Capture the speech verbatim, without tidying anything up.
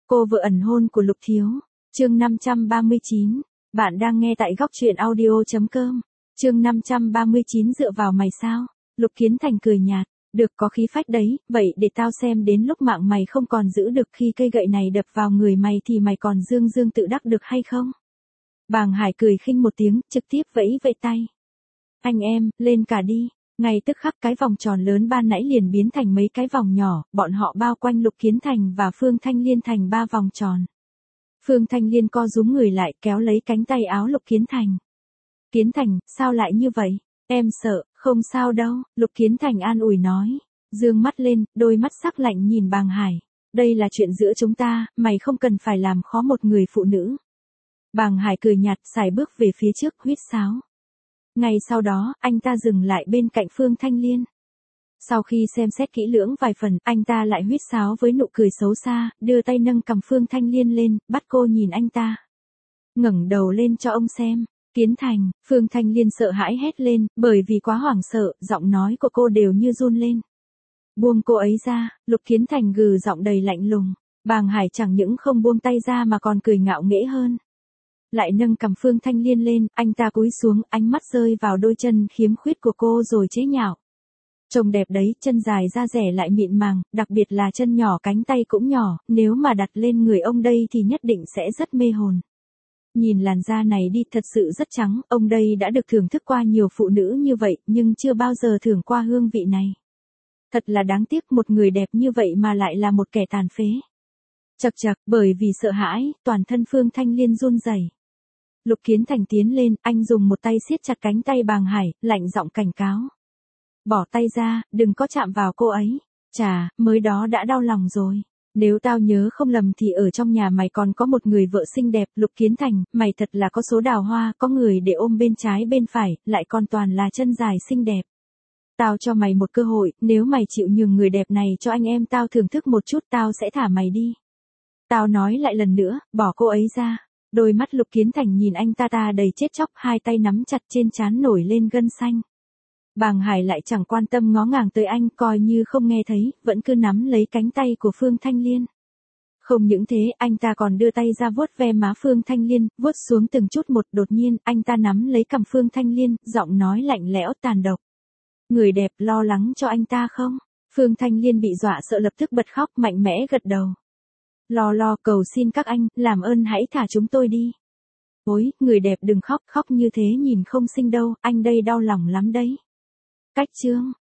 Cô vợ ẩn hôn của Lục Thiếu. Chương năm trăm ba mươi chín. Bạn đang nghe tại góc truyện audio chấm com. Chương năm trăm ba mươi chín dựa vào mày sao? Lục Kiến Thành cười nhạt, được có khí phách đấy, vậy để tao xem đến lúc mạng mày không còn giữ được khi cây gậy này đập vào người mày thì mày còn dương dương tự đắc được hay không? Bàng Hải cười khinh một tiếng, trực tiếp vẫy vẫy tay. Anh em, lên cả đi. Ngay tức khắc cái vòng tròn lớn ban nãy liền biến thành mấy cái vòng nhỏ, bọn họ bao quanh Lục Kiến Thành và Phương Thanh Liên thành ba vòng tròn. Phương Thanh Liên co rúm người lại kéo lấy cánh tay áo Lục Kiến Thành. Kiến Thành, sao lại như vậy? Em sợ, không sao đâu, Lục Kiến Thành an ủi nói. Dương mắt lên, đôi mắt sắc lạnh nhìn Bàng Hải. Đây là chuyện giữa chúng ta, mày không cần phải làm khó một người phụ nữ. Bàng Hải cười nhạt, xài bước về phía trước, huýt sáo. Ngay sau đó, anh ta dừng lại bên cạnh Phương Thanh Liên. Sau khi xem xét kỹ lưỡng vài phần, anh ta lại huýt sáo với nụ cười xấu xa, đưa tay nâng cầm Phương Thanh Liên lên, bắt cô nhìn anh ta. Ngẩng đầu lên cho ông xem. Kiến Thành, Phương Thanh Liên sợ hãi hét lên, bởi vì quá hoảng sợ, giọng nói của cô đều như run lên. Buông cô ấy ra, Lục Kiến Thành gừ giọng đầy lạnh lùng. Bàng Hải chẳng những không buông tay ra mà còn cười ngạo nghễ hơn. Lại nâng cầm Phương Thanh Liên lên, anh ta cúi xuống, ánh mắt rơi vào đôi chân khiếm khuyết của cô rồi chế nhạo. Trông đẹp đấy, chân dài da rẻ lại mịn màng, đặc biệt là chân nhỏ cánh tay cũng nhỏ, nếu mà đặt lên người ông đây thì nhất định sẽ rất mê hồn. Nhìn làn da này đi, thật sự rất trắng, ông đây đã được thưởng thức qua nhiều phụ nữ như vậy, nhưng chưa bao giờ thưởng qua hương vị này. Thật là đáng tiếc, một người đẹp như vậy mà lại là một kẻ tàn phế. Chậc chậc, bởi vì sợ hãi, toàn thân Phương Thanh Liên run rẩy. Lục Kiến Thành tiến lên, anh dùng một tay siết chặt cánh tay Bàng Hải, lạnh giọng cảnh cáo. Bỏ tay ra, đừng có chạm vào cô ấy. Chà, mới đó đã đau lòng rồi. Nếu tao nhớ không lầm thì ở trong nhà mày còn có một người vợ xinh đẹp, Lục Kiến Thành, mày thật là có số đào hoa, có người để ôm bên trái bên phải, lại còn toàn là chân dài xinh đẹp. Tao cho mày một cơ hội, nếu mày chịu nhường người đẹp này cho anh em tao thưởng thức một chút, tao sẽ thả mày đi. Tao nói lại lần nữa, bỏ cô ấy ra. Đôi mắt Lục Kiến Thành nhìn anh ta ta đầy chết chóc, hai tay nắm chặt trên trán nổi lên gân xanh. Bàng Hải lại chẳng quan tâm ngó ngàng tới anh, coi như không nghe thấy, vẫn cứ nắm lấy cánh tay của Phương Thanh Liên. Không những thế, anh ta còn đưa tay ra vuốt ve má Phương Thanh Liên, vuốt xuống từng chút một, đột nhiên, anh ta nắm lấy cằm Phương Thanh Liên, giọng nói lạnh lẽo tàn độc. Người đẹp lo lắng cho anh ta không? Phương Thanh Liên bị dọa sợ lập tức bật khóc, mạnh mẽ gật đầu. Lo lo, cầu xin các anh, làm ơn hãy thả chúng tôi đi. Ôi, người đẹp đừng khóc, khóc như thế nhìn không xinh đâu, anh đây đau lòng lắm đấy. Cách chương.